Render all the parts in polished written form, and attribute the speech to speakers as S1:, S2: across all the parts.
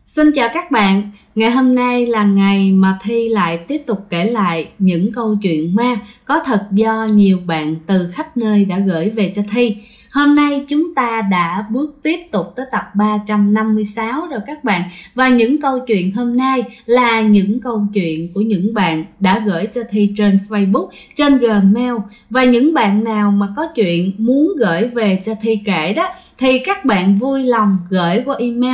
S1: Xin chào các bạn, ngày hôm nay là ngày mà Thi lại tiếp tục kể lại những câu chuyện ma có thật do nhiều bạn từ khắp nơi đã gửi về cho Thi. Hôm nay chúng ta đã bước tiếp tục tới tập 356 rồi các bạn. Và những câu chuyện hôm nay là những câu chuyện của những bạn đã gửi cho Thi trên Facebook, trên Gmail. Và những bạn nào mà có chuyện muốn gửi về cho Thi kể đó thì các bạn vui lòng gửi qua email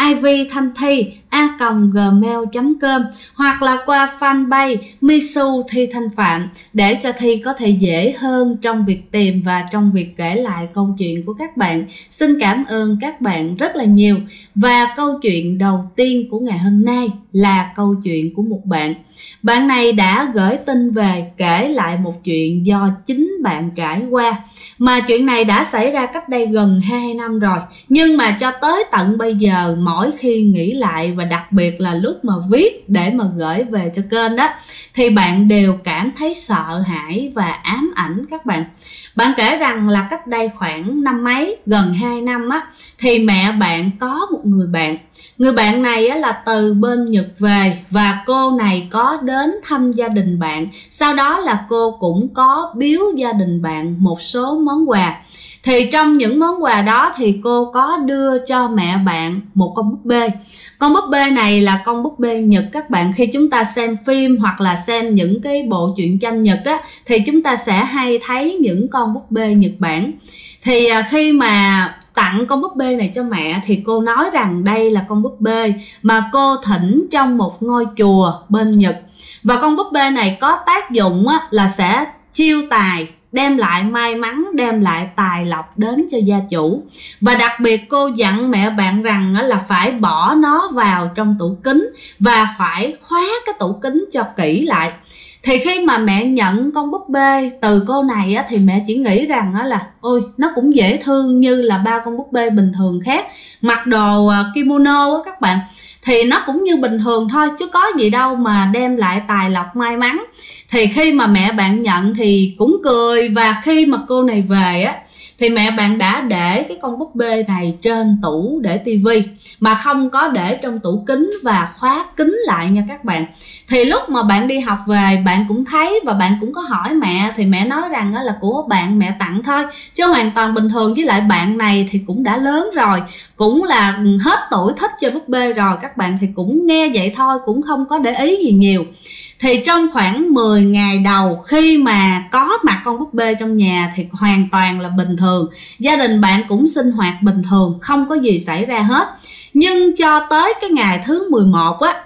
S1: ivthanthi@gmail.com hoặc là qua fanpage Misu Thi Thanh Phạm để cho Thi có thể dễ hơn trong việc tìm và trong việc kể lại câu chuyện của các bạn. Xin cảm ơn các bạn rất là nhiều. Và câu chuyện đầu tiên của ngày hôm nay là câu chuyện của một bạn. Bạn này đã gửi tin về kể lại một chuyện do chính bạn trải qua. Mà chuyện này đã xảy ra cách đây gần 2 năm rồi. Nhưng mà cho tới tận bây giờ, mỗi khi nghĩ lại và đặc biệt là lúc mà viết để mà gửi về cho kênh đó, thì bạn đều cảm thấy sợ hãi và ám ảnh các bạn. Bạn kể rằng là cách đây khoảng năm mấy, gần 2 năm á, thì mẹ bạn có một người bạn. Người bạn này á, là từ bên Nhật về và cô này có đến thăm gia đình bạn. Sau đó là cô cũng có biếu gia đình bạn một số món quà. Thì trong những món quà đó thì cô có đưa cho mẹ bạn một con búp bê. Con búp bê này là con búp bê Nhật các bạn. Khi chúng ta xem phim hoặc là xem những cái bộ truyện tranh Nhật á, thì chúng ta sẽ hay thấy những con búp bê Nhật Bản. Thì khi mà tặng con búp bê này cho mẹ thì cô nói rằng đây là con búp bê mà cô thỉnh trong một ngôi chùa bên Nhật. Và con búp bê này có tác dụng á, là sẽ chiêu tài, đem lại may mắn, đem lại tài lộc đến cho gia chủ. Và đặc biệt cô dặn mẹ bạn rằng là phải bỏ nó vào trong tủ kính và phải khóa cái tủ kính cho kỹ lại. Thì khi mà mẹ nhận con búp bê từ cô này á, thì mẹ chỉ nghĩ rằng là ôi nó cũng dễ thương như là ba con búp bê bình thường khác, mặc đồ kimono á các bạn, thì nó cũng như bình thường thôi chứ có gì đâu mà đem lại tài lộc may mắn. Thì khi mà mẹ bạn nhận thì cũng cười. Và khi mà cô này về á, thì mẹ bạn đã để cái con búp bê này trên tủ để tivi mà không có để trong tủ kính và khóa kín lại nha các bạn. Thì lúc mà bạn đi học về bạn cũng thấy và bạn cũng có hỏi mẹ, thì mẹ nói rằng là của bạn mẹ tặng thôi chứ hoàn toàn bình thường. Với lại bạn này thì cũng đã lớn rồi, cũng là hết tuổi thích chơi búp bê rồi các bạn, thì cũng nghe vậy thôi, cũng không có để ý gì nhiều. Thì trong khoảng 10 ngày đầu khi mà có mặt con búp bê trong nhà thì hoàn toàn là bình thường. Gia đình bạn cũng sinh hoạt bình thường, không có gì xảy ra hết. Nhưng cho tới cái ngày thứ 11 á,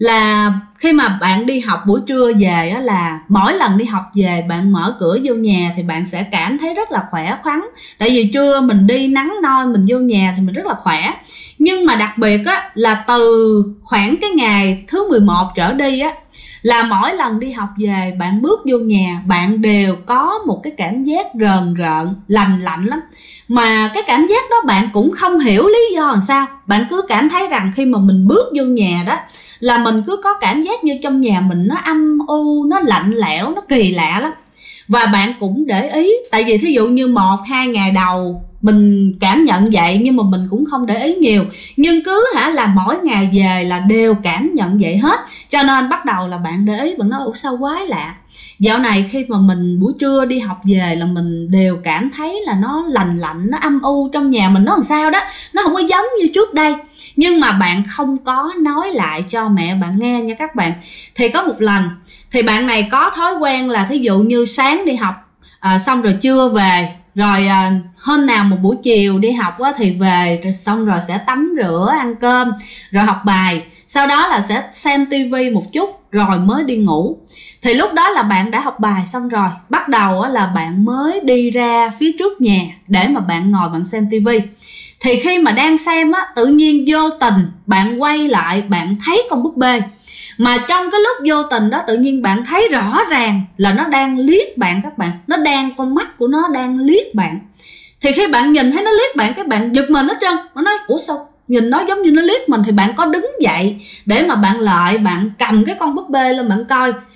S1: là khi mà bạn đi học buổi trưa về á, là mỗi lần đi học về bạn mở cửa vô nhà thì bạn sẽ cảm thấy rất là khỏe khoắn. Tại vì trưa mình đi nắng nôi, mình vô nhà thì mình rất là khỏe. Nhưng mà đặc biệt á, là từ khoảng cái ngày thứ 11 trở đi á, là mỗi lần đi học về bạn bước vô nhà bạn đều có một cái cảm giác rờn rợn, lành lạnh lắm. Mà cái cảm giác đó bạn cũng không hiểu lý do làm sao. Bạn cứ cảm thấy rằng khi mà mình bước vô nhà đó là mình cứ có cảm giác như trong nhà mình nó âm u, nó lạnh lẽo, nó kỳ lạ lắm. Và bạn cũng để ý, tại vì thí dụ như 1-2 ngày đầu mình cảm nhận vậy nhưng mà mình cũng không để ý nhiều. Nhưng cứ là mỗi ngày về là đều cảm nhận vậy hết. Cho nên bắt đầu là bạn để ý, bạn nói ủa sao quái lạ. Dạo này khi mà mình buổi trưa đi học về là mình đều cảm thấy là nó lành lạnh, nó âm u, trong nhà mình nó làm sao đó, nó không có giống như trước đây. Nhưng mà bạn không có nói lại cho mẹ bạn nghe nha các bạn. Thì có một lần thì bạn này có thói quen là thí dụ như sáng đi học xong rồi trưa về, rồi hôm nào một buổi chiều đi học á, thì về xong rồi sẽ tắm rửa, ăn cơm, rồi học bài. Sau đó là sẽ xem tivi một chút rồi mới đi ngủ. Thì lúc đó là bạn đã học bài xong rồi, bắt đầu là bạn mới đi ra phía trước nhà để mà bạn ngồi bạn xem tivi. Thì khi mà đang xem á, tự nhiên vô tình bạn quay lại bạn thấy con búp bê. Mà trong cái lúc vô tình đó tự nhiên bạn thấy rõ ràng là nó đang liếc bạn các bạn. Nó đang, con mắt của nó đang liếc bạn. Thì khi bạn nhìn thấy nó liếc bạn, các bạn giật mình hết trơn. Nó nói ủa sao nhìn nó giống như nó liếc mình. Thì bạn có đứng dậy để mà bạn lại bạn cầm cái con búp bê lên bạn coi.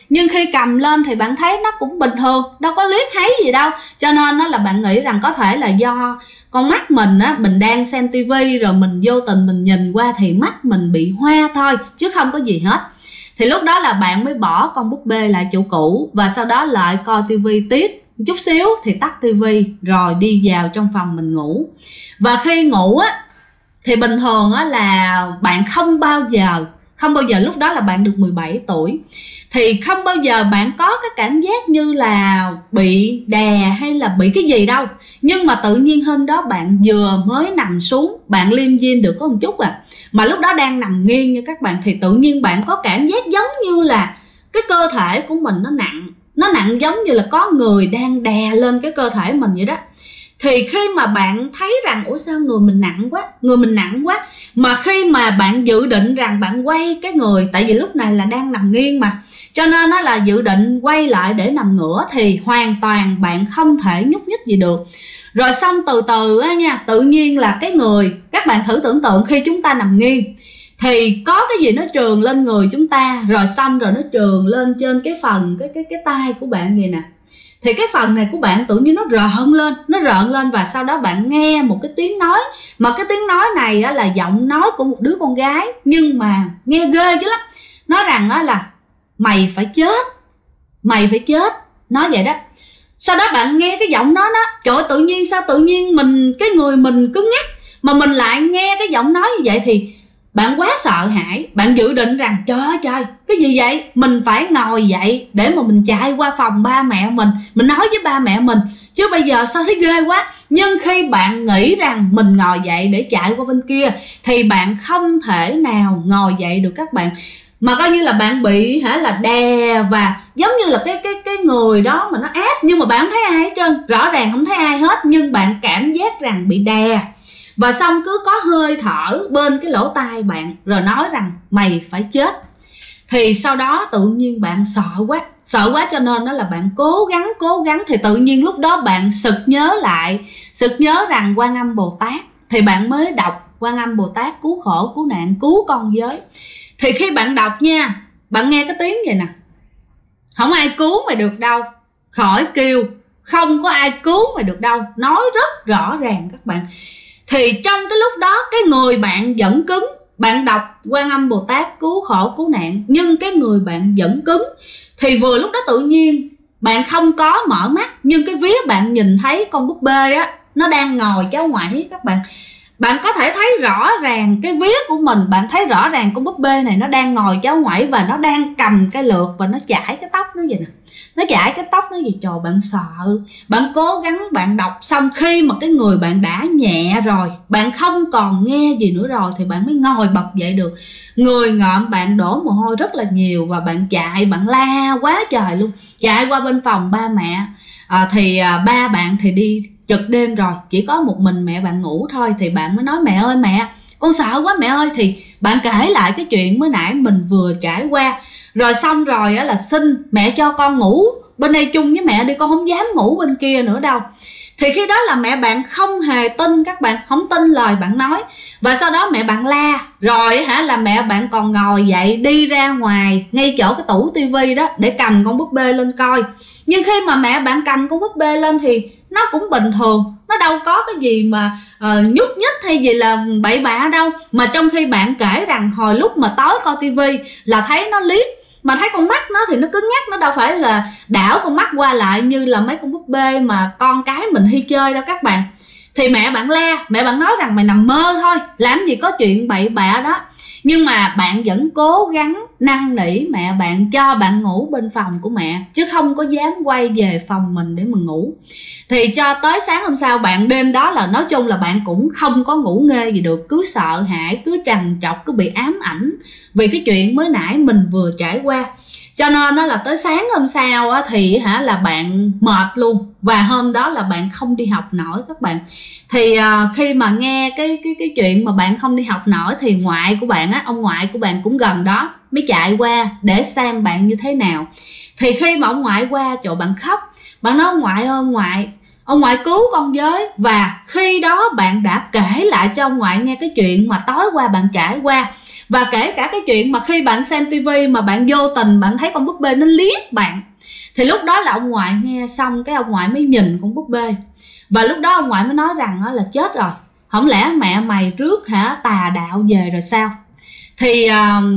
S1: nhưng khi cầm lên thì bạn thấy nó cũng bình thường, đâu có liếc thấy gì đâu. Cho nên là bạn nghĩ rằng có thể là do con mắt mình á, mình đang xem tivi rồi mình vô tình mình nhìn qua thì mắt mình bị hoa thôi, chứ không có gì hết. Thì lúc đó là bạn mới bỏ con búp bê lại chỗ cũ, và sau đó lại coi tivi tiếp chút xíu thì tắt tivi rồi đi vào trong phòng mình ngủ. Và khi ngủ á thì bình thường á là bạn không bao giờ lúc đó là bạn được 17 tuổi thì không bao giờ bạn có cái cảm giác như là bị đè hay là bị cái gì đâu. Nhưng mà tự nhiên hôm đó bạn vừa mới nằm xuống, bạn liêm diêm được có một chút mà lúc đó đang nằm nghiêng như các bạn, thì tự nhiên bạn có cảm giác giống như là cái cơ thể của mình nó nặng giống như là có người đang đè lên cái cơ thể mình vậy đó. Thì khi mà bạn thấy rằng ủa sao người mình nặng quá, mà khi mà bạn dự định rằng bạn quay cái người, tại vì lúc này là đang nằm nghiêng mà, cho nên nó là dự định quay lại để nằm ngửa, thì hoàn toàn bạn không thể nhúc nhích gì được. Rồi xong từ từ á nha, tự nhiên là cái người, các bạn thử tưởng tượng khi chúng ta nằm nghiêng thì có cái gì nó trườn lên người chúng ta, rồi xong rồi nó trườn lên trên cái phần cái tay của bạn vậy nè. Thì cái phần này của bạn tự nhiên nó rợn lên, và sau đó bạn nghe một cái tiếng nói, mà cái tiếng nói này á, là giọng nói của một đứa con gái, nhưng mà nghe ghê chứ lắm. Nói rằng á, là mày phải chết, nói vậy đó. Sau đó bạn nghe cái giọng nói đó, trời ơi, tự nhiên mình, cái người mình cứng ngắc, mà mình lại nghe cái giọng nói như vậy thì bạn quá sợ hãi. Bạn dự định rằng trời ơi cái gì vậy, mình phải ngồi dậy để mà mình chạy qua phòng ba mẹ mình nói với ba mẹ mình, chứ bây giờ sao thấy ghê quá. Nhưng khi bạn nghĩ rằng mình ngồi dậy để chạy qua bên kia thì bạn không thể nào ngồi dậy được các bạn, mà coi như là bạn bị là đè, và giống như là cái người đó mà nó áp, nhưng mà bạn không thấy ai hết trơn, rõ ràng không thấy ai hết, nhưng bạn cảm giác rằng bị đè. Và xong cứ có hơi thở bên cái lỗ tai bạn rồi nói rằng mày phải chết. Thì sau đó tự nhiên bạn sợ quá cho nên đó là bạn cố gắng thì tự nhiên lúc đó bạn sực nhớ rằng Quan Âm Bồ Tát, thì bạn mới đọc Quan Âm Bồ Tát cứu khổ cứu nạn cứu con giới. Thì khi bạn đọc nha, bạn nghe cái tiếng vậy nè: không ai cứu mày được đâu, khỏi kêu, không có ai cứu mày được đâu, nói rất rõ ràng các bạn. Thì trong cái lúc đó cái người bạn vẫn cứng, bạn đọc Quan Âm Bồ Tát cứu khổ cứu nạn nhưng cái người bạn vẫn cứng. Thì vừa lúc đó tự nhiên bạn không có mở mắt, nhưng cái vía bạn nhìn thấy con búp bê á, nó đang ngồi cháu ngoại các bạn. Bạn có thể thấy rõ ràng cái vía của mình, bạn thấy rõ ràng con búp bê này nó đang ngồi cháu ngoại và nó đang cầm cái lược và nó chải cái tóc nó vậy nè. Nó chải cái tóc nó gì, trời, bạn sợ. Bạn cố gắng bạn đọc xong, khi mà cái người bạn đã nhẹ rồi, bạn không còn nghe gì nữa rồi thì bạn mới ngồi bật dậy được. Người ngợm bạn đổ mồ hôi rất là nhiều, và bạn chạy, bạn la quá trời luôn, chạy qua bên phòng ba mẹ. Ba bạn thì đi trực đêm rồi, chỉ có một mình mẹ bạn ngủ thôi. Thì bạn mới nói mẹ ơi mẹ, con sợ quá mẹ ơi. Thì bạn kể lại cái chuyện mới nãy mình vừa trải qua. Rồi xong rồi á là xin mẹ cho con ngủ bên đây chung với mẹ đi, con không dám ngủ bên kia nữa đâu. Thì khi đó là mẹ bạn không hề tin các bạn, không tin lời bạn nói. Và sau đó mẹ bạn la, rồi là mẹ bạn còn ngồi dậy đi ra ngoài ngay chỗ cái tủ tivi đó để cầm con búp bê lên coi. Nhưng khi mà mẹ bạn cầm con búp bê lên thì nó cũng bình thường, nó đâu có cái gì mà nhúc nhích hay gì là bậy bạ đâu. Mà trong khi bạn kể rằng hồi lúc mà tối coi tivi là thấy nó liếc, mà thấy con mắt nó thì nó cứng nhắc, nó đâu phải là đảo con mắt qua lại như là mấy con búp bê mà con cái mình hay chơi đâu các bạn. Thì mẹ bạn la, mẹ bạn nói rằng mày nằm mơ thôi, làm gì có chuyện bậy bạ đó. Nhưng mà bạn vẫn cố gắng năn nỉ mẹ bạn cho bạn ngủ bên phòng của mẹ, chứ không có dám quay về phòng mình để mà ngủ. Thì cho tới sáng hôm sau, bạn đêm đó là nói chung là bạn cũng không có ngủ nghê gì được, cứ sợ hãi, cứ trằn trọc, cứ bị ám ảnh vì cái chuyện mới nãy mình vừa trải qua. Cho nên nó là tới sáng hôm sau á, thì là bạn mệt luôn, và hôm đó là bạn không đi học nổi các bạn. Thì khi mà nghe cái chuyện mà bạn không đi học nổi thì ngoại của bạn á, ông ngoại của bạn cũng gần đó mới chạy qua để xem bạn như thế nào. Thì khi mà ông ngoại qua chỗ bạn khóc, bạn nói ngoại ơi ông ngoại cứu con với. Và khi đó bạn đã kể lại cho ông ngoại nghe cái chuyện mà tối qua bạn trải qua. Và kể cả cái chuyện mà khi bạn xem tivi mà bạn vô tình bạn thấy con búp bê nó liếc bạn, thì lúc đó là ông ngoại nghe xong cái ông ngoại mới nhìn con búp bê. Và lúc đó ông ngoại mới nói rằng là chết rồi, không lẽ mẹ mày rước tà đạo về rồi sao? Thì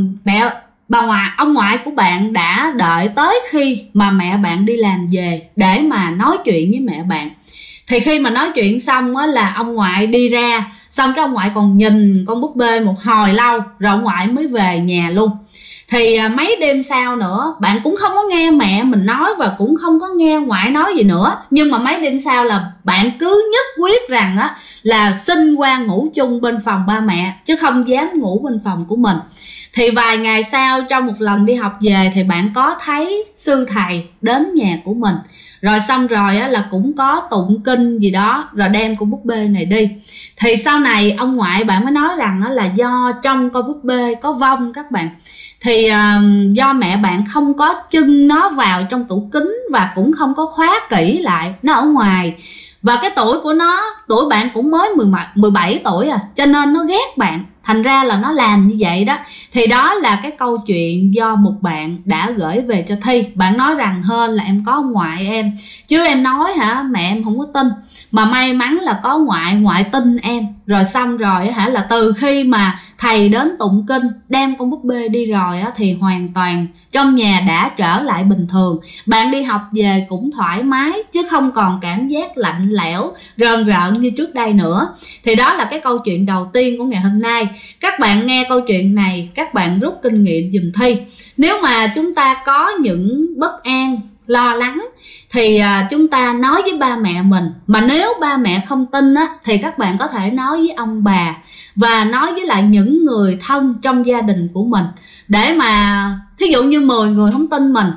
S1: ông ngoại của bạn đã đợi tới khi mà mẹ bạn đi làm về để mà nói chuyện với mẹ bạn. Thì khi mà nói chuyện xong á, là ông ngoại đi ra, xong cái ông ngoại còn nhìn con búp bê một hồi lâu rồi ông ngoại mới về nhà luôn. Thì mấy đêm sau nữa bạn cũng không có nghe mẹ mình nói và cũng không có nghe ngoại nói gì nữa, nhưng mà mấy đêm sau là bạn cứ nhất quyết rằng á là xin qua ngủ chung bên phòng ba mẹ chứ không dám ngủ bên phòng của mình. Thì vài ngày sau, trong một lần đi học về thì bạn có thấy sư thầy đến nhà của mình, rồi xong rồi á, là cũng có tụng kinh gì đó rồi đem con búp bê này đi. Thì sau này ông ngoại bạn mới nói rằng á, là do trong con búp bê có vong các bạn. Thì do mẹ bạn không có chưng nó vào trong tủ kính và cũng không có khóa kỹ lại, nó ở ngoài. Và cái tuổi của nó, tuổi bạn cũng mới 17 tuổi cho nên nó ghét bạn, thành ra là nó làm như vậy đó. Thì đó là cái câu chuyện do một bạn đã gửi về cho Thi. Bạn nói rằng hên là em có ông ngoại em, chứ em nói mẹ em không có tin. Mà may mắn là có ngoại tin em. Rồi xong rồi là từ khi mà thầy đến tụng kinh đem con búp bê đi rồi thì hoàn toàn trong nhà đã trở lại bình thường. Bạn đi học về cũng thoải mái chứ không còn cảm giác lạnh lẽo rờn rợn như trước đây nữa. Thì đó là cái câu chuyện đầu tiên của ngày hôm nay. Các bạn nghe câu chuyện này, các bạn rút kinh nghiệm giùm Thi. Nếu mà chúng ta có những bất an, lo lắng thì chúng ta nói với ba mẹ mình. Mà nếu ba mẹ không tin thì các bạn có thể nói với ông bà và nói với lại những người thân trong gia đình của mình, để mà thí dụ như 10 người không tin mình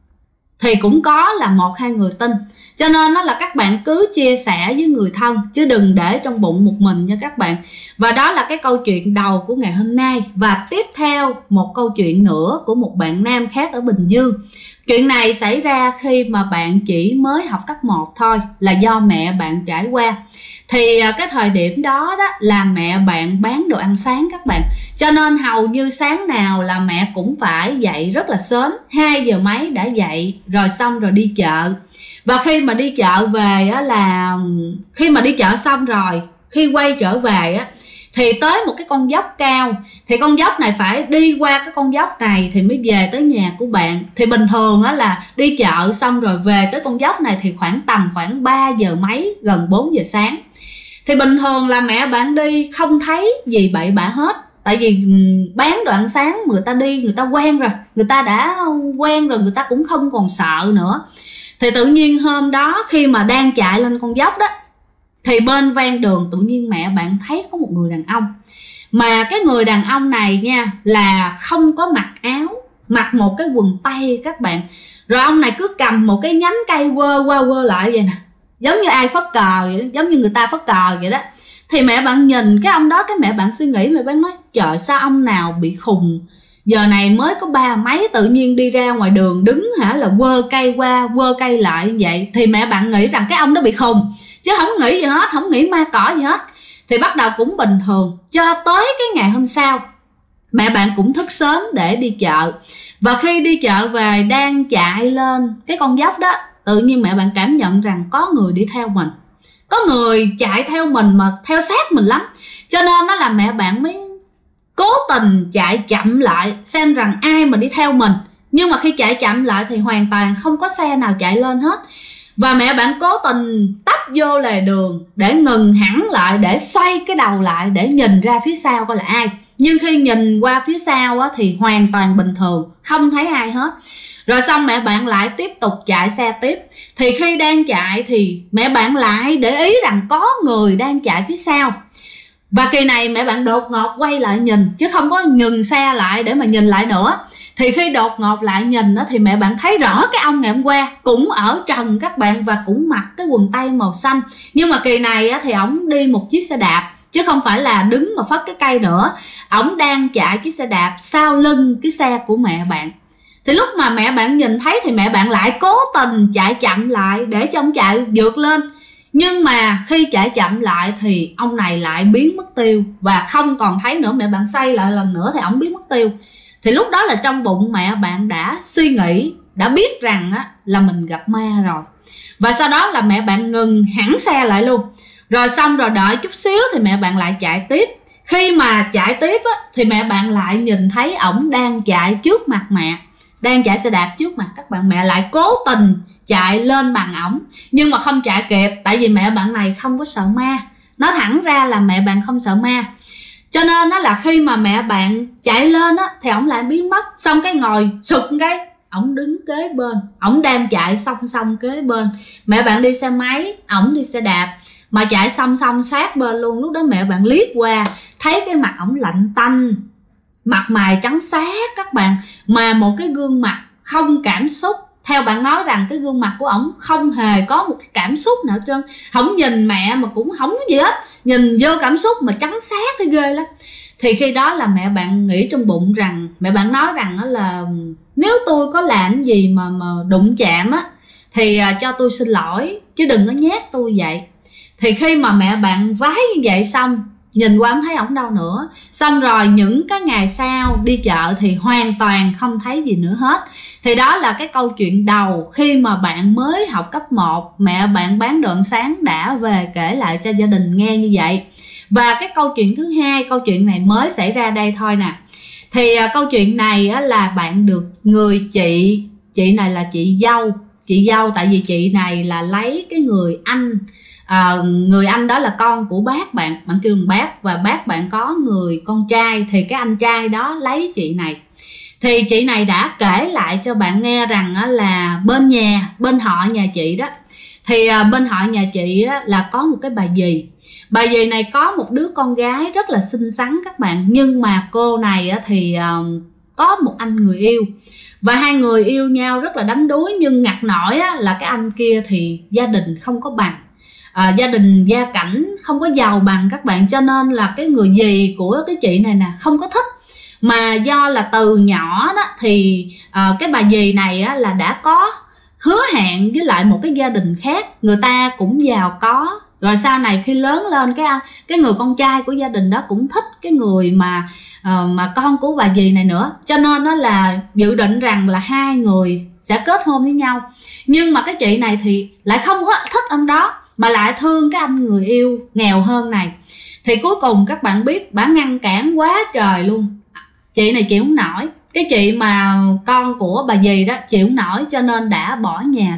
S1: thì cũng có là 1-2 người tin. Cho nên là các bạn cứ chia sẻ với người thân chứ đừng để trong bụng một mình nha các bạn. Và đó là cái câu chuyện đầu của ngày hôm nay. Và tiếp theo một câu chuyện nữa của một bạn nam khác ở Bình Dương. Chuyện này xảy ra khi mà bạn chỉ mới học cấp 1 thôi, là do mẹ bạn trải qua. Thì cái thời điểm đó là mẹ bạn bán đồ ăn sáng các bạn. Cho nên hầu như sáng nào là mẹ cũng phải dậy rất là sớm, 2 giờ mấy đã dậy, rồi xong rồi đi chợ. Và khi mà đi chợ về khi mà đi chợ xong rồi, khi quay trở về thì tới một cái con dốc cao. Thì con dốc này phải đi qua cái con dốc này thì mới về tới nhà của bạn. Thì bình thường là đi chợ xong rồi về tới con dốc này thì khoảng 3 giờ mấy, gần 4 giờ sáng. Thì bình thường là mẹ bạn đi không thấy gì bậy bạ hết. Tại vì bán đồ ăn sáng người ta đi, người ta quen rồi, người ta đã quen rồi, người ta cũng không còn sợ nữa. Thì tự nhiên hôm đó khi mà đang chạy lên con dốc đó, thì bên ven đường tự nhiên mẹ bạn thấy có một người đàn ông. Mà cái người đàn ông này nha là không có mặc áo, mặc một cái quần tây các bạn. Rồi ông này cứ cầm một cái nhánh cây quơ qua quơ lại vậy nè, giống như ai phất cờ vậy đó, giống như người ta phất cờ vậy đó. Thì mẹ bạn nhìn cái ông đó, cái mẹ bạn suy nghĩ, mẹ bạn nói trời sao ông nào bị khùng, giờ này mới có 3 mấy tự nhiên đi ra ngoài đường đứng là quơ cây qua quơ cây lại như vậy. Thì mẹ bạn nghĩ rằng cái ông đó bị khùng chứ không nghĩ gì hết, không nghĩ ma cỏ gì hết. Thì bắt đầu cũng bình thường cho tới cái ngày hôm sau. Mẹ bạn cũng thức sớm để đi chợ. Và khi đi chợ về đang chạy lên cái con dốc đó, tự nhiên mẹ bạn cảm nhận rằng có người đi theo mình. Có người chạy theo mình mà theo sát mình lắm. Cho nên nó là mẹ bạn mới cố tình chạy chậm lại xem rằng ai mà đi theo mình. Nhưng mà khi chạy chậm lại thì hoàn toàn không có xe nào chạy lên hết. Và mẹ bạn cố tình tấp vô lề đường để ngừng hẳn lại, để xoay cái đầu lại để nhìn ra phía sau coi là ai. Nhưng khi nhìn qua phía sau thì hoàn toàn bình thường, không thấy ai hết. Rồi xong mẹ bạn lại tiếp tục chạy xe tiếp. Thì khi đang chạy thì mẹ bạn lại để ý rằng có người đang chạy phía sau. Và kỳ này mẹ bạn đột ngột quay lại nhìn, chứ không có ngừng xe lại để mà nhìn lại nữa. Thì khi đột ngột lại nhìn thì mẹ bạn thấy rõ cái ông ngày hôm qua cũng ở trần các bạn, và cũng mặc cái quần tây màu xanh. Nhưng mà kỳ này thì ổng đi một chiếc xe đạp, chứ không phải là đứng mà phất cái cây nữa. Ổng đang chạy chiếc xe đạp sau lưng cái xe của mẹ bạn. Thì lúc mà mẹ bạn nhìn thấy thì mẹ bạn lại cố tình chạy chậm lại để cho ông chạy vượt lên. Nhưng mà khi chạy chậm lại thì ông này lại biến mất tiêu và không còn thấy nữa. Mẹ bạn xây lại lần nữa thì ổng biến mất tiêu. Thì lúc đó là trong bụng mẹ bạn đã suy nghĩ, đã biết rằng là mình gặp ma rồi. Và sau đó là mẹ bạn ngừng hẳn xe lại luôn. Rồi xong rồi đợi chút xíu thì mẹ bạn lại chạy tiếp. Khi mà chạy tiếp thì mẹ bạn lại nhìn thấy ổng đang chạy trước mặt mẹ, đang chạy xe đạp trước mặt các bạn. Mẹ lại cố tình chạy lên bằng ổng, nhưng mà không chạy kịp. Tại vì mẹ bạn này không có sợ ma. Nói thẳng ra là mẹ bạn không sợ ma. Cho nên là khi mà mẹ bạn chạy lên thì ổng lại biến mất. Xong cái ngồi sụt cái, ổng đứng kế bên, ổng đang chạy song song kế bên. Mẹ bạn đi xe máy, ổng đi xe đạp, mà chạy song song sát bên luôn. Lúc đó mẹ bạn liếc qua thấy cái mặt ổng lạnh tanh, mặt mày trắng xát các bạn, mà một cái gương mặt không cảm xúc. Theo bạn nói rằng cái gương mặt của ổng không hề có một cái cảm xúc nào hết trơn. Không nhìn mẹ mà cũng không gì hết, nhìn vô cảm xúc mà trắng xát cái ghê lắm. Thì khi đó là mẹ bạn nghĩ trong bụng rằng, mẹ bạn nói rằng là nếu tôi có làm gì mà đụng chạm thì cho tôi xin lỗi, chứ đừng có nhát tôi vậy. Thì khi mà mẹ bạn vái như vậy xong, nhìn qua không thấy ổng đâu nữa. Xong rồi những cái ngày sau đi chợ thì hoàn toàn không thấy gì nữa hết. Thì đó là cái câu chuyện đầu khi mà bạn mới học cấp 1, mẹ bạn bán đoạn sáng đã về kể lại cho gia đình nghe như vậy. Và cái câu chuyện thứ hai, câu chuyện này mới xảy ra đây thôi nè. Thì câu chuyện này là bạn được người chị này là chị dâu, tại vì chị này là lấy cái người anh, người anh đó là con của bác bạn kêu bằng bác, và bác bạn có người con trai, thì cái anh trai đó lấy chị này. Thì chị này đã kể lại cho bạn nghe rằng là bên họ nhà chị đó, thì bên họ nhà chị là có một cái bà dì này có một đứa con gái rất là xinh xắn các bạn. Nhưng mà cô này thì có một anh người yêu, và hai người yêu nhau rất là đắm đuối. Nhưng ngặt nổi là cái anh kia thì gia đình không có bằng, gia đình gia cảnh không có giàu bằng các bạn. Cho nên là cái người dì của cái chị này nè không có thích. Mà do là từ nhỏ đó thì cái bà dì này là đã có hứa hẹn với lại một cái gia đình khác, người ta cũng giàu có. Rồi sau này khi lớn lên cái người con trai của gia đình đó cũng thích cái người mà con của bà dì này nữa. Cho nên nó là dự định rằng là hai người sẽ kết hôn với nhau. Nhưng mà cái chị này thì lại không có thích anh đó, mà lại thương cái anh người yêu nghèo hơn này. Thì cuối cùng các bạn biết, bà ngăn cản quá trời luôn. Chị này chịu không nổi, cái chị mà con của bà dì đó chịu không nổi, cho nên đã bỏ nhà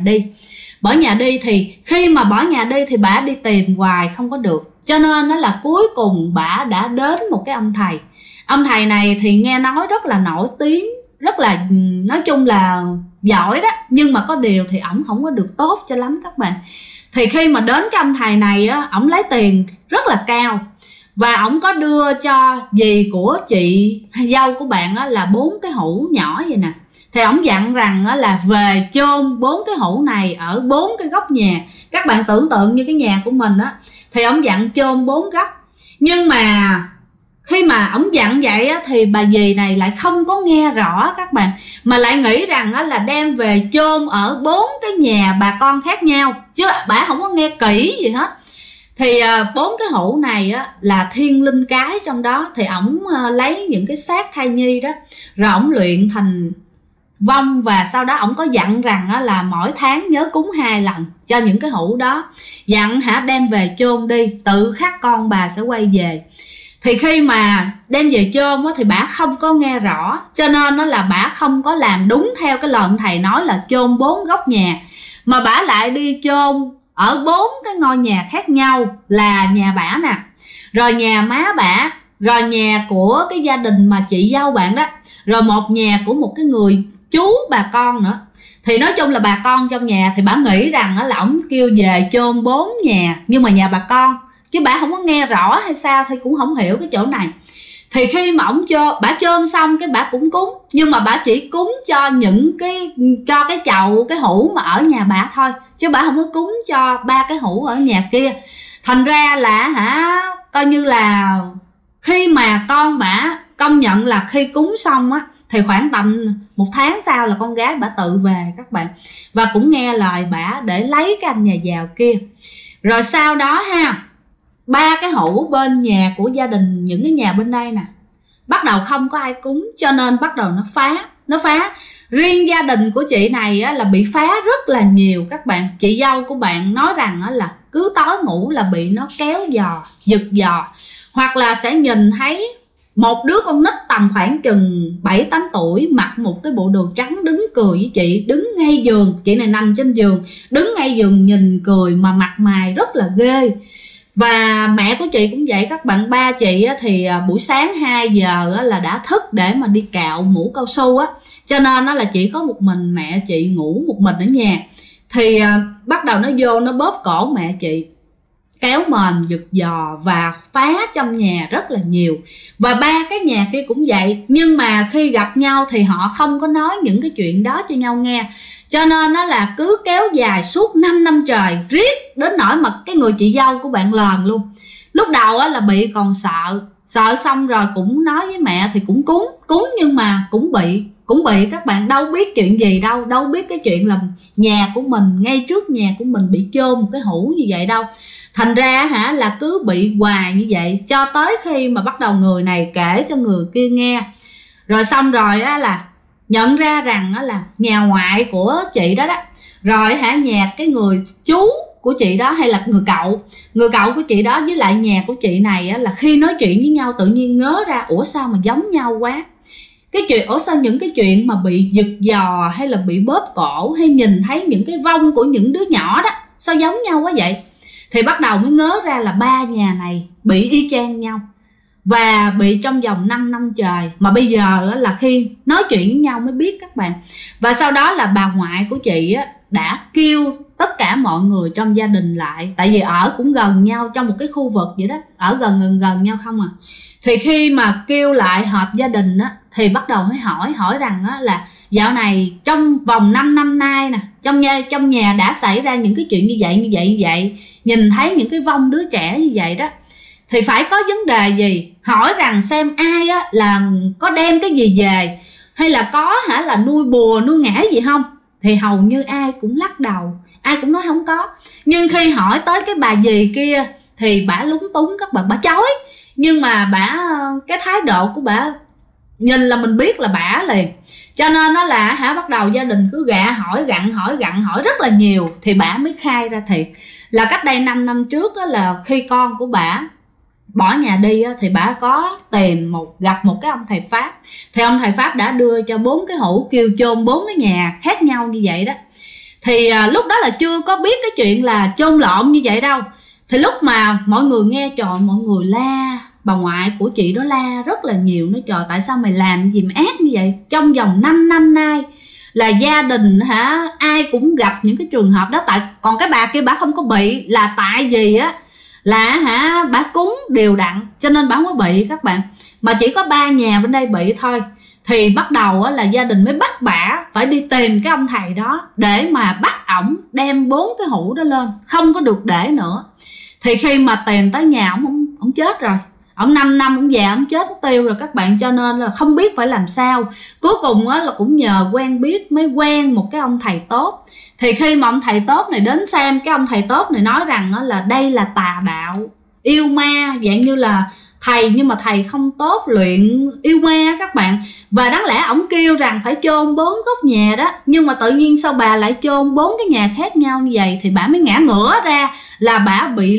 S1: đi. Thì khi mà bỏ nhà đi thì bà đi tìm hoài không có được. Cho nên đó là cuối cùng bà đã đến một cái ông thầy này thì nghe nói rất là nổi tiếng, rất là nói chung là giỏi đó. Nhưng mà có điều thì ổng không có được tốt cho lắm các bạn. Thì khi mà đến cái ông thầy này ổng lấy tiền rất là cao, và ổng có đưa cho dì của chị dâu của bạn là 4 cái hũ nhỏ vậy nè. Thì ổng dặn rằng là về chôn 4 cái hũ này ở 4 cái góc nhà. Các bạn tưởng tượng như cái nhà của mình thì ổng dặn chôn 4 góc. Nhưng mà khi mà ổng dặn vậy thì bà dì này lại không có nghe rõ các bạn, mà lại nghĩ rằng là đem về chôn ở 4 cái nhà bà con khác nhau, chứ bà không có nghe kỹ gì hết. Thì 4 cái hũ này là thiên linh cái trong đó. Thì ổng lấy những cái xác thai nhi đó, rồi ổng luyện thành vong. Và sau đó ổng có dặn rằng là mỗi tháng nhớ cúng 2 lần cho những cái hũ đó. Dặn đem về chôn đi, tự khắc con bà sẽ quay về. Thì khi mà đem về chôn thì bà không có nghe rõ, cho nên là bà không có làm đúng theo cái lời ông thầy nói là chôn 4 góc nhà, mà bà lại đi chôn ở 4 cái ngôi nhà khác nhau, là nhà bả nè, rồi nhà má bả, rồi nhà của cái gia đình mà chị dâu bạn đó, rồi một nhà của một cái người chú bà con nữa. Thì nói chung là bà con trong nhà thì bả nghĩ rằng là ổng kêu về chôn 4 nhà, nhưng mà nhà bà con, chứ bả không có nghe rõ hay sao thì cũng không hiểu cái chỗ này. Thì khi mà bả chôn xong cái bả cũng cúng, nhưng mà bả chỉ cúng cho cho cái chậu, cái hũ mà ở nhà bả thôi, chứ bả không có cúng cho 3 cái hũ ở nhà kia. Thành ra là coi như là khi mà con bả công nhận là khi cúng xong thì khoảng tầm 1 tháng sau là con gái bả tự về các bạn, và cũng nghe lời bả để lấy cái anh nhà giàu kia. Rồi sau đó ha, ba cái hũ bên nhà của gia đình, những cái nhà bên đây nè, bắt đầu không có ai cúng, cho nên bắt đầu nó phá. Riêng gia đình của chị này á, là bị phá rất là nhiều các bạn. Chị dâu của bạn nói rằng á, là cứ tối ngủ là bị nó kéo giò, giật giò, hoặc là sẽ nhìn thấy một đứa con nít tầm khoảng chừng 7-8 tuổi mặc một cái bộ đồ trắng đứng cười với chị, đứng ngay giường. Chị này nằm trên giường, đứng ngay giường nhìn cười mà mặt mày rất là ghê. Và mẹ của chị cũng vậy các bạn. Ba chị thì buổi sáng 2 giờ là đã thức để mà đi cạo mũ cao su á, cho nên là chỉ có một mình mẹ chị ngủ một mình ở nhà. Thì bắt đầu nó vô nó bóp cổ mẹ chị, kéo mền giật giò và phá trong nhà rất là nhiều. Và ba cái nhà kia cũng vậy, nhưng mà khi gặp nhau thì họ không có nói những cái chuyện đó cho nhau nghe, cho nên nó là cứ kéo dài suốt 5 năm trời, riết đến nỗi mà cái người chị dâu của bạn lờn luôn. Lúc đầu là bị còn sợ xong rồi cũng nói với mẹ thì cũng cúng nhưng mà cũng bị các bạn, đâu biết chuyện gì đâu biết cái chuyện là nhà của mình, ngay trước nhà của mình bị chôn một cái hũ như vậy đâu. Thành ra là cứ bị hoài như vậy, cho tới khi mà bắt đầu người này kể cho người kia nghe. Rồi xong rồi là nhận ra rằng là nhà ngoại của chị đó rồi nhà cái người chú của chị đó, hay là người cậu của chị đó với lại nhà của chị này là khi nói chuyện với nhau tự nhiên ngớ ra, ủa sao mà giống nhau quá. Cái chuyện sao những cái chuyện mà bị giật giò hay là bị bóp cổ hay nhìn thấy những cái vong của những đứa nhỏ đó sao giống nhau quá vậy. Thì bắt đầu mới ngớ ra là ba nhà này bị y chang nhau và bị trong vòng 5 năm trời. Mà bây giờ là khi nói chuyện với nhau mới biết các bạn. Và sau đó là bà ngoại của chị đã kêu tất cả mọi người trong gia đình lại, tại vì ở cũng gần nhau trong một cái khu vực vậy đó, ở gần nhau không à. Thì khi mà kêu lại họp gia đình thì bắt đầu mới hỏi rằng là dạo này trong vòng 5 năm nay nè, trong nhà đã xảy ra những cái chuyện như vậy, nhìn thấy những cái vong đứa trẻ như vậy đó, thì phải có vấn đề gì. Hỏi rằng xem ai là có đem cái gì về, hay là có là nuôi bùa nuôi ngải gì không. Thì hầu như ai cũng lắc đầu, ai cũng nói không có. Nhưng khi hỏi tới cái bà dì kia thì bả lúng túng các bạn, bả chối. Nhưng mà cái thái độ của bả nhìn là mình biết là bả liền. Cho nên nó là bắt đầu gia đình cứ gặn hỏi rất là nhiều. Thì bả mới khai ra thiệt là cách đây 5 năm trước là khi con của bả bỏ nhà đi thì bả có gặp một cái ông thầy Pháp. Thì ông thầy Pháp đã đưa cho 4 cái hũ, kêu chôn 4 cái nhà khác nhau như vậy đó. Thì lúc đó là chưa có biết cái chuyện là chôn lộn như vậy đâu. Thì lúc mà mọi người nghe, trời, mọi người la, bà ngoại của chị đó la rất là nhiều. Nói trời, tại sao mày làm gì mà ác như vậy. Trong vòng 5 năm nay là gia đình ai cũng gặp những cái trường hợp đó. Còn cái bà kia bà không có bị, là tại vì là bà cúng đều đặn cho nên bà không có bị các bạn. Mà chỉ có 3 nhà bên đây bị thôi. Thì bắt đầu là gia đình mới bắt bả phải đi tìm cái ông thầy đó để mà bắt ổng đem 4 cái hũ đó lên, không có được để nữa. Thì khi mà tìm tới nhà ổng chết rồi, ổng 5 năm ổng già, ổng chết tiêu rồi các bạn. Cho nên là không biết phải làm sao. Cuối cùng là cũng nhờ quen biết mới quen một cái ông thầy tốt. Thì khi mà ông thầy tốt này đến xem, cái ông thầy tốt này nói rằng là đây là tà đạo, yêu ma, dạng như là thầy nhưng mà thầy không tốt, luyện yêu ma các bạn. Và đáng lẽ ổng kêu rằng phải chôn 4 góc nhà đó, nhưng mà tự nhiên sao bà lại chôn 4 cái nhà khác nhau như vậy. Thì bà mới ngã ngửa ra là bà bị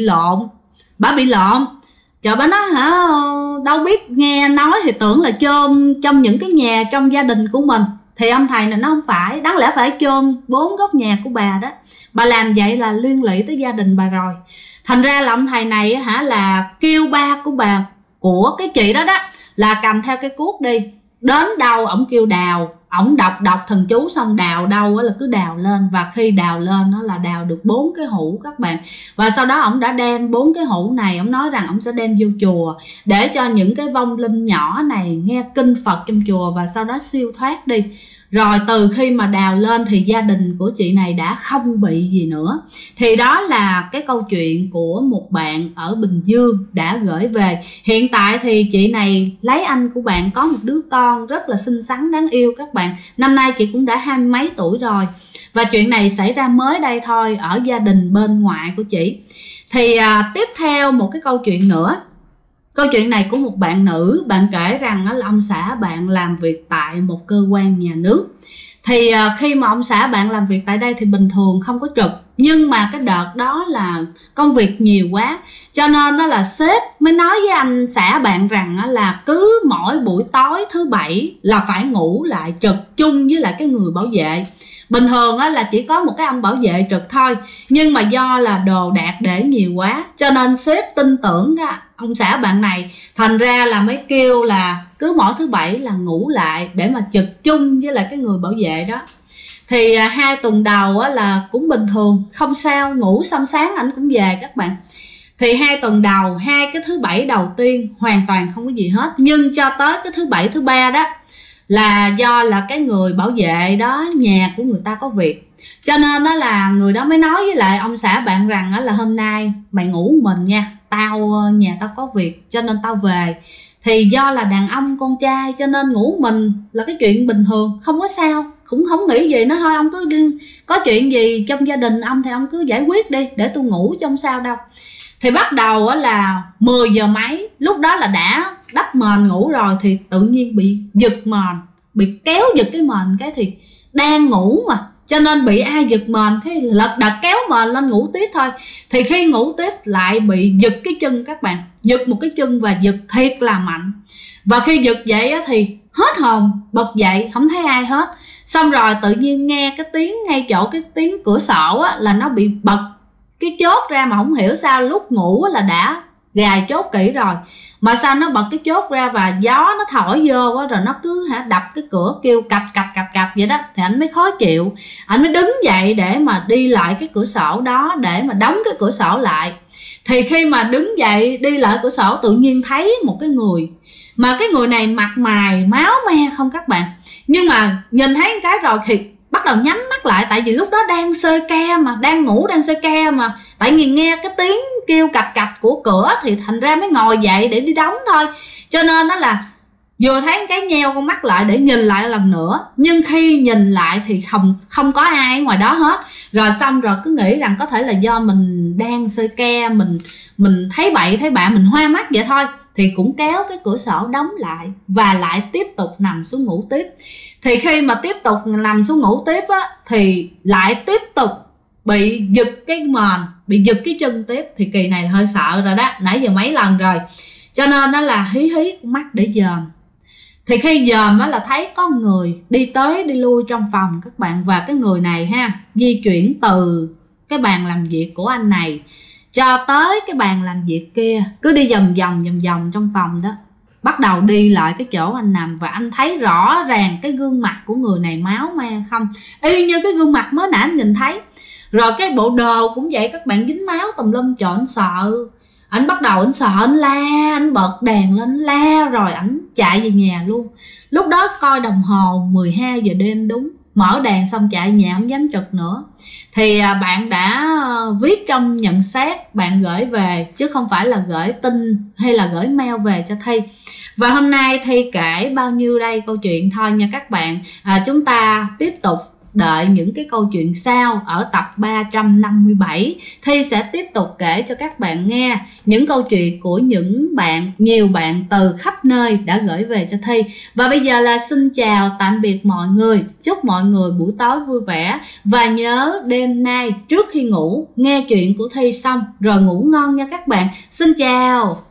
S1: lộn. Trời, bà nói đâu biết, nghe nói thì tưởng là chôn trong những cái nhà trong gia đình của mình. Thì ông thầy này nó không phải, đáng lẽ phải chôn 4 góc nhà của bà đó. Bà làm vậy là liên lụy tới gia đình bà rồi. Thành ra là ông thầy này là kêu ba của bà, của cái chị đó là cầm theo cái cuốc đi, đến đâu ổng kêu đào, ổng đọc thần chú xong đào đâu là cứ đào lên. Và khi đào lên nó là đào được 4 cái hũ các bạn. Và sau đó ổng đã đem 4 cái hũ này, ổng nói rằng ổng sẽ đem vô chùa để cho những cái vong linh nhỏ này nghe kinh Phật trong chùa và sau đó siêu thoát đi. Rồi từ khi mà đào lên thì gia đình của chị này đã không bị gì nữa. Thì đó là cái câu chuyện của một bạn ở Bình Dương đã gửi về. Hiện tại thì chị này lấy anh của bạn có một đứa con rất là xinh xắn đáng yêu các bạn. Năm nay chị cũng đã 20 mấy tuổi rồi. Và chuyện này xảy ra mới đây thôi ở gia đình bên ngoại của chị. Thì tiếp theo một cái câu chuyện nữa. Câu chuyện này của một bạn nữ, bạn kể rằng là ông xã bạn làm việc tại một cơ quan nhà nước. Thì khi mà ông xã bạn làm việc tại đây thì bình thường không có trực, nhưng mà cái đợt đó là công việc nhiều quá, cho nên đó là sếp mới nói với anh xã bạn rằng là cứ mỗi buổi tối thứ bảy là phải ngủ lại trực chung với lại cái người bảo vệ. Bình thường là chỉ có một cái ông bảo vệ trực thôi, nhưng mà do là đồ đạc để nhiều quá cho nên sếp tin tưởng ông xã bạn này, thành ra là mới kêu là cứ mỗi thứ bảy là ngủ lại để mà trực chung với lại cái người bảo vệ đó. Thì 2 tuần đầu là cũng bình thường, không sao, ngủ xong sáng ảnh cũng về các bạn. Thì 2 tuần đầu, 2 cái thứ bảy đầu tiên hoàn toàn không có gì hết, nhưng cho tới cái thứ bảy thứ ba đó là do là cái người bảo vệ đó nhà của người ta có việc, cho nên đó là người đó mới nói với lại ông xã bạn rằng là hôm nay mày ngủ một mình nha, nhà tao có việc cho nên tao về. Thì do là đàn ông con trai cho nên ngủ mình là cái chuyện bình thường, không có sao, cũng không nghĩ gì. Nó thôi ông cứ đi, có chuyện gì trong gia đình ông thì ông cứ giải quyết đi, để tôi ngủ chứ không sao đâu. Thì bắt đầu là 10 giờ mấy, lúc đó là đã đắp mền ngủ rồi, thì tự nhiên bị giật mền, bị kéo giật cái mền cái, thì đang ngủ mà cho nên bị ai giật mền, thế lật đật kéo mền lên ngủ tiếp thôi. Thì khi ngủ tiếp lại bị giật cái chân các bạn, giật một cái chân và giật thiệt là mạnh. Và khi giật vậy thì hết hồn, bật dậy không thấy ai hết. Xong rồi tự nhiên nghe cái tiếng ngay chỗ cái tiếng cửa sổ là nó bị bật cái chốt ra, mà không hiểu sao lúc ngủ là đã gài chốt kỹ rồi mà sao nó bật cái chốt ra và gió nó thổi vô rồi nó cứ đập cái cửa kêu cạch cạch cạch cạch vậy đó. Thì anh mới khó chịu, anh mới đứng dậy để mà đi lại cái cửa sổ đó để mà đóng cái cửa sổ lại. Thì khi mà đứng dậy đi lại cửa sổ tự nhiên thấy một cái người, mà cái người này mặt mày máu me không các bạn, nhưng mà nhìn thấy cái rồi thì bắt đầu nhắm mắt lại, tại vì lúc đó đang sơi ke mà, đang ngủ đang sơi ke mà, tại vì nghe cái tiếng kêu cạch cạch của cửa thì thành ra mới ngồi dậy để đi đóng thôi. Cho nên đó là vừa thấy cái nheo con mắt lại để nhìn lại lần nữa, nhưng khi nhìn lại thì không có ai ngoài đó hết. Rồi xong rồi cứ nghĩ rằng có thể là do mình đang sơi ke, mình thấy bậy thấy bạ, mình hoa mắt vậy thôi, thì cũng kéo cái cửa sổ đóng lại và lại tiếp tục nằm xuống ngủ tiếp. Thì khi mà tiếp tục nằm xuống ngủ tiếp thì lại tiếp tục bị giật cái mền, bị giật cái chân tiếp. Thì kỳ này là hơi sợ rồi đó, nãy giờ mấy lần rồi, cho nên đó là hí con mắt để dòm. Thì khi dòm là thấy có người đi tới đi lui trong phòng các bạn, và cái người này di chuyển từ cái bàn làm việc của anh này cho tới cái bàn làm việc kia, cứ đi vòng vòng trong phòng đó, bắt đầu đi lại cái chỗ anh nằm. Và anh thấy rõ ràng cái gương mặt của người này máu me không, y như cái gương mặt mới nãy anh nhìn thấy. Rồi cái bộ đồ cũng vậy các bạn, dính máu tùm lum. Trời, anh sợ, anh bắt đầu anh sợ, anh la, anh bật đèn lên anh la, rồi anh chạy về nhà luôn. Lúc đó coi đồng hồ 12 giờ đêm đúng, mở đèn xong chạy nhà, không dám trực nữa. Thì bạn đã viết trong nhận xét, bạn gửi về chứ không phải là gửi tin hay là gửi mail về cho Thi. Và hôm nay Thi kể bao nhiêu đây câu chuyện thôi nha các bạn. Chúng ta tiếp tục đợi những cái câu chuyện sau ở tập 357. Thi sẽ tiếp tục kể cho các bạn nghe những câu chuyện của nhiều bạn từ khắp nơi đã gửi về cho Thi. Và bây giờ là xin chào tạm biệt mọi người, chúc mọi người buổi tối vui vẻ, và nhớ đêm nay trước khi ngủ nghe chuyện của Thi xong rồi ngủ ngon nha các bạn. Xin chào.